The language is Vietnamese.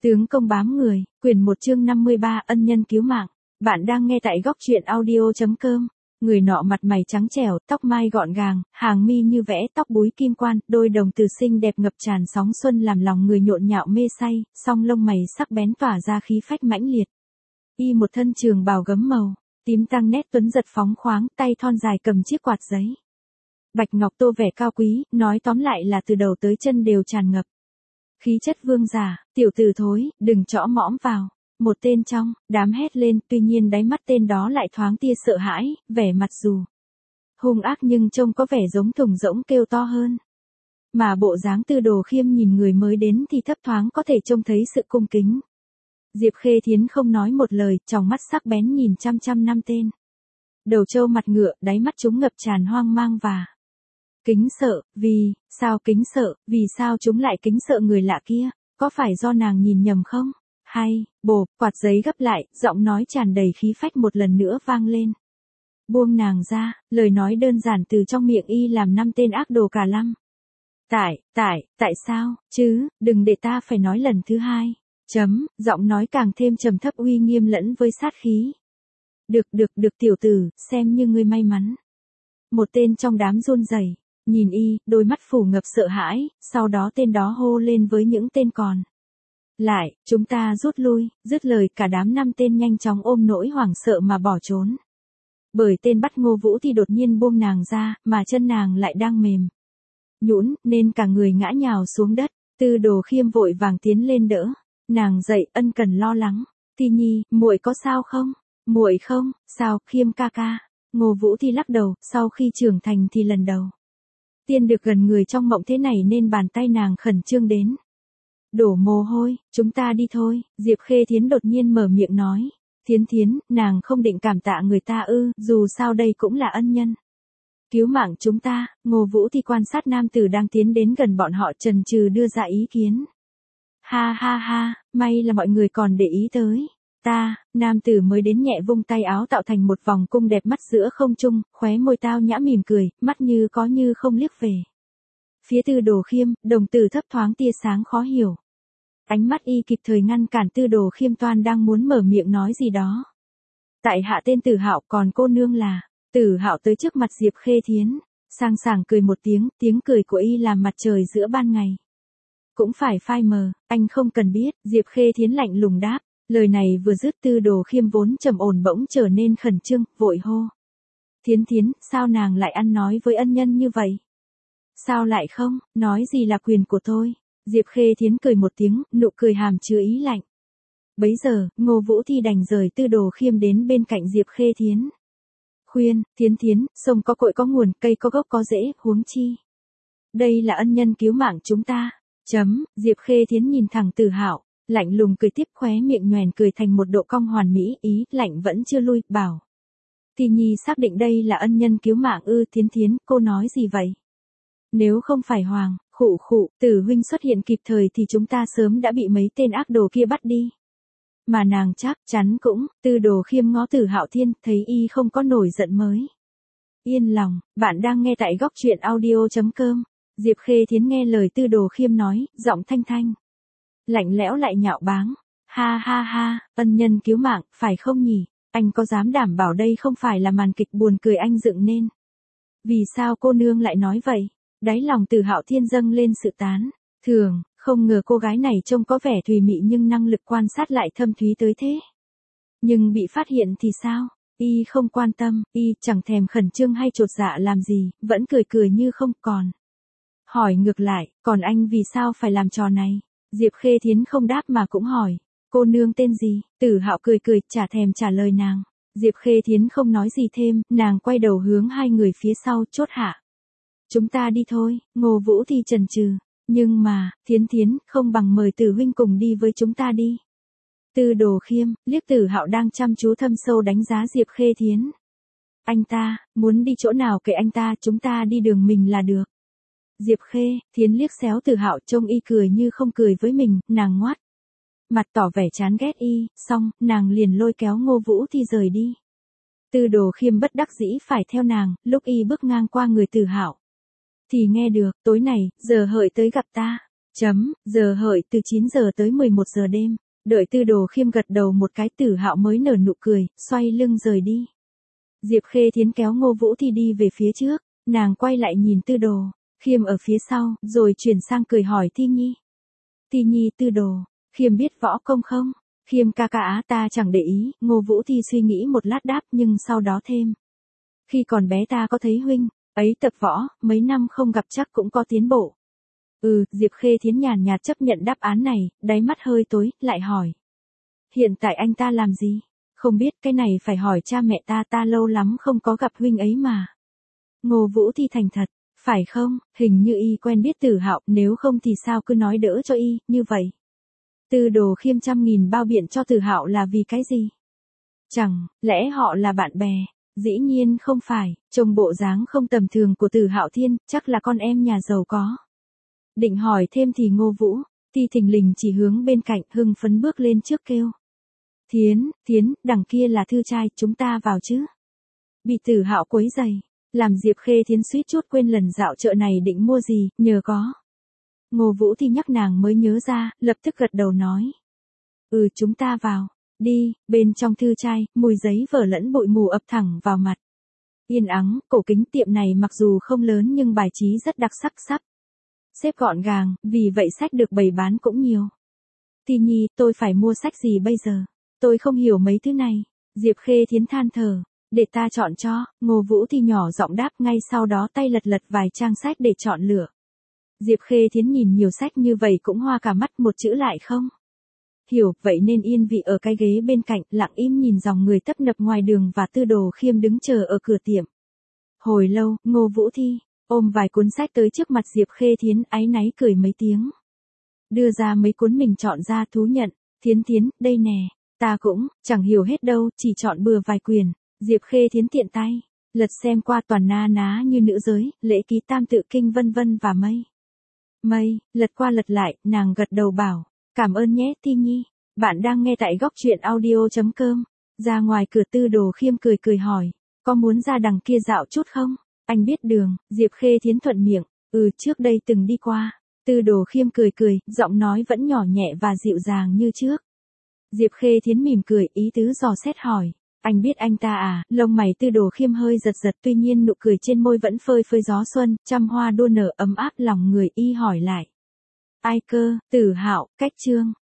Tướng công bám người, quyển 1 chương 53 ân nhân cứu mạng. Bạn đang nghe tại góc truyện audio.com. Người nọ mặt mày trắng trẻo, tóc mai gọn gàng, hàng mi như vẽ, tóc búi kim quan, đôi đồng tử xinh đẹp ngập tràn sóng xuân làm lòng người nhộn nhạo mê say, song lông mày sắc bén tỏa ra khí phách mãnh liệt. Y một thân trường bào gấm màu, tím tang nét tuấn giật phóng khoáng, tay thon dài cầm chiếc quạt giấy. Bạch ngọc tô vẻ cao quý, nói tóm lại là từ đầu tới chân đều tràn ngập khí chất vương giả. Tiểu tử thối, đừng chõ mõm vào. Một tên trong đám hét lên, tuy nhiên đáy mắt tên đó lại thoáng tia sợ hãi, vẻ mặt dù hung ác nhưng trông có vẻ giống thùng rỗng kêu to hơn. Mà bộ dáng Tư Đồ Khiêm nhìn người mới đến thì thấp thoáng có thể trông thấy sự cung kính. Diệp Khê Thiến không nói một lời, tròng mắt sắc bén nhìn chăm chăm năm tên. Đầu trâu mặt ngựa, đáy mắt chúng ngập tràn hoang mang và kính sợ. Vì sao kính sợ, vì sao chúng lại kính sợ người lạ kia, có phải do nàng nhìn nhầm không? Hay, bộp, quạt giấy gấp lại, giọng nói tràn đầy khí phách một lần nữa vang lên. Buông nàng ra, lời nói đơn giản từ trong miệng y làm năm tên ác đồ cả lăm. Tại sao, chứ, đừng để ta phải nói lần thứ hai. Giọng nói càng thêm trầm thấp uy nghiêm lẫn với sát khí. Được tiểu tử, xem như ngươi may mắn. Một tên trong đám run rẩy, nhìn y, đôi mắt phủ ngập sợ hãi, sau đó tên đó hô lên với những tên còn lại, chúng ta rút lui. Dứt lời cả đám năm tên nhanh chóng ôm nỗi hoảng sợ mà bỏ trốn. Bởi tên bắt Ngô Vũ thì đột nhiên buông nàng ra, mà chân nàng lại đang mềm nhũn, nên cả người ngã nhào xuống đất. Tư Đồ Khiêm vội vàng tiến lên đỡ nàng dậy, ân cần lo lắng. Ti Nhi, muội có sao không? Muội không, sao, Khiêm ca ca. Ngô Vũ thì lắc đầu, sau khi trưởng thành thì lần đầu tiên được gần người trong mộng thế này nên bàn tay nàng khẩn trương đến đổ mồ hôi. Chúng ta đi thôi. Diệp Khê Thiến đột nhiên mở miệng nói. Thiến, nàng không định cảm tạ người ta ư? Dù sao đây cũng là ân nhân cứu mạng chúng ta. Ngô Vũ thì quan sát nam tử đang tiến đến gần bọn họ, chần chừ đưa ra ý kiến. Ha, may là mọi người còn để ý tới ta. Nam tử mới đến nhẹ vung tay áo tạo thành một vòng cung đẹp mắt giữa không trung, khóe môi tao nhã mỉm cười, mắt như có như không liếc về phía Tư Đồ Khiêm, đồng tử thấp thoáng tia sáng khó hiểu. Ánh mắt y kịp thời ngăn cản Tư Đồ Khiêm toan đang muốn mở miệng nói gì đó. Tại hạ tên Tử Hạo, còn cô nương là. Tử Hạo tới trước mặt Diệp Khê Thiến, sang sảng cười một tiếng, tiếng cười của y làm mặt trời giữa ban ngày cũng phải phai mờ. Anh không cần biết. Diệp Khê Thiến lạnh lùng đáp. Lời này vừa dứt, Tư Đồ Khiêm vốn trầm ổn bỗng trở nên khẩn trương, vội hô. Thiến, sao nàng lại ăn nói với ân nhân như vậy? Sao lại không, nói gì là quyền của tôi. Diệp Khê Thiến cười một tiếng, nụ cười hàm chứa ý lạnh. Bấy giờ, Ngô Vũ thì đành rời Tư Đồ Khiêm đến bên cạnh Diệp Khê Thiến. Khuyên, Thiến, sông có cội có nguồn, cây có gốc có rễ, huống chi đây là ân nhân cứu mạng chúng ta. Diệp Khê Thiến nhìn thẳng Tử Hạo, lạnh lùng cười tiếp, khóe miệng nhoẻn cười thành một độ cong hoàn mỹ, ý lạnh vẫn chưa lui, bảo. Ti Nhi xác định đây là ân nhân cứu mạng ư? Thiến, cô nói gì vậy? Nếu không phải Hoàng, Tử huynh xuất hiện kịp thời thì chúng ta sớm đã bị mấy tên ác đồ kia bắt đi. Mà nàng chắc chắn cũng. Tư Đồ Khiêm ngó Tử Hạo Thiên, thấy y không có nổi giận mới yên lòng. Bạn đang nghe tại góc truyện audio.com. Diệp Khê Thiến nghe lời Tư Đồ Khiêm nói, giọng thanh lạnh lẽo lại nhạo báng. Ha, ân nhân cứu mạng, phải không nhỉ? Anh có dám đảm bảo đây không phải là màn kịch buồn cười anh dựng nên? Vì sao cô nương lại nói vậy? Đáy lòng Tử Hạo Thiên dâng lên sự tán thưởng, không ngờ cô gái này trông có vẻ thùy mị nhưng năng lực quan sát lại thâm thúy tới thế. Nhưng bị phát hiện thì sao? Y không quan tâm, y chẳng thèm khẩn trương hay chột dạ làm gì, vẫn cười như không. Còn hỏi ngược lại, còn anh vì sao phải làm trò này? Diệp Khê Thiến không đáp mà cũng hỏi, cô nương tên gì? Tử Hạo cười, chả thèm trả lời nàng. Diệp Khê Thiến không nói gì thêm, nàng quay đầu hướng hai người phía sau, chốt hạ. Chúng ta đi thôi. Ngô Vũ thì chần chừ, nhưng mà, Thiến, không bằng mời Tử huynh cùng đi với chúng ta đi. Tư Đồ Khiêm liếc Tử Hạo đang chăm chú thâm sâu đánh giá Diệp Khê Thiến. Anh ta muốn đi chỗ nào kệ anh ta, chúng ta đi đường mình là được. Diệp Khê Thiến liếc xéo Tử Hạo, trông y cười như không cười với mình, nàng ngoắt mặt tỏ vẻ chán ghét y, xong, nàng liền lôi kéo Ngô Vũ thì rời đi. Tư Đồ Khiêm bất đắc dĩ phải theo nàng, lúc y bước ngang qua người Tử Hạo thì nghe được, tối này, giờ hợi tới gặp ta. Giờ hợi từ 9 giờ tới 11 giờ đêm. Đợi Tư Đồ Khiêm gật đầu một cái, Tử Hạo mới nở nụ cười, xoay lưng rời đi. Diệp Khê Thiến kéo Ngô Vũ Thi đi về phía trước, nàng quay lại nhìn Tư Đồ Khiêm ở phía sau, rồi chuyển sang cười hỏi Thi Nhi. Thi Nhi, Tư Đồ Khiêm biết võ công không? Khiêm ca ca á, ta chẳng để ý. Ngô Vũ Thi suy nghĩ một lát đáp, nhưng sau đó thêm. Khi còn bé ta có thấy huynh ấy tập võ, mấy năm không gặp chắc cũng có tiến bộ. Diệp Khê Thiến nhàn nhạt chấp nhận đáp án này, đáy mắt hơi tối, lại hỏi. Hiện tại anh ta làm gì? Không biết, cái này phải hỏi cha mẹ ta lâu lắm không có gặp huynh ấy mà. Ngô Vũ Thi thành thật, phải không, hình như y quen biết Tử Hạo, nếu không thì sao cứ nói đỡ cho y, như vậy. Tư Đồ Khiêm 100.000 bao biện cho Tử Hạo là vì cái gì? Chẳng lẽ họ là bạn bè? Dĩ nhiên không phải, trông bộ dáng không tầm thường của Tử Hạo Thiên, chắc là con em nhà giàu có. Định hỏi thêm thì Ngô Vũ Thi thình lình chỉ hướng bên cạnh, hưng phấn bước lên trước kêu. Thiến, đằng kia là thư trai, chúng ta vào chứ. Bị Tử Hạo quấy rầy, làm Diệp Khê Thiến suýt chút quên lần dạo chợ này định mua gì, nhờ có. Ngô Vũ Thi nhắc nàng mới nhớ ra, lập tức gật đầu nói. Chúng ta vào, đi. Bên trong thư trai, mùi giấy vở lẫn bụi mù ập thẳng vào mặt. Yên ắng, cổ kính tiệm này mặc dù không lớn nhưng bài trí rất đặc sắc sắp xếp gọn gàng, vì vậy sách được bày bán cũng nhiều. Thi Nhi, tôi phải mua sách gì bây giờ? Tôi không hiểu mấy thứ này. Diệp Khê Thiến than thở. Để ta chọn cho. Ngô Vũ Thi nhỏ giọng đáp, ngay sau đó tay lật vài trang sách để chọn lựa. Diệp Khê Thiến nhìn nhiều sách như vậy cũng hoa cả mắt, một chữ lại không hiểu, vậy nên yên vị ở cái ghế bên cạnh, lặng im nhìn dòng người tấp nập ngoài đường và Tư Đồ Khiêm đứng chờ ở cửa tiệm. Hồi lâu, Ngô Vũ Thi ôm vài cuốn sách tới trước mặt Diệp Khê Thiến, áy náy cười mấy tiếng. Đưa ra mấy cuốn mình chọn ra, thú nhận. Thiến, đây nè, ta cũng chẳng hiểu hết đâu, chỉ chọn bừa vài quyển. Diệp Khê Thiến tiện tay lật xem qua, toàn na ná như nữ giới, lễ ký Tam Tự Kinh vân vân và mây. Lật qua lật lại, nàng gật đầu bảo. Cảm ơn nhé Thi Nhi. Bạn đang nghe tại góc truyện audio.com. Ra ngoài cửa, Tư Đồ Khiêm cười hỏi. Có muốn ra đằng kia dạo chút không? Anh biết đường. Diệp Khê Thiến thuận miệng. Trước đây từng đi qua. Tư Đồ Khiêm cười, giọng nói vẫn nhỏ nhẹ và dịu dàng như trước. Diệp Khê Thiến mỉm cười, ý tứ dò xét hỏi. Anh biết anh ta à? Lông mày Tư Đồ Khiêm hơi giật, tuy nhiên nụ cười trên môi vẫn phơi gió xuân, trăm hoa đua nở ấm áp lòng người. Y hỏi lại. Ai cơ? Tử Hạo, cách Trương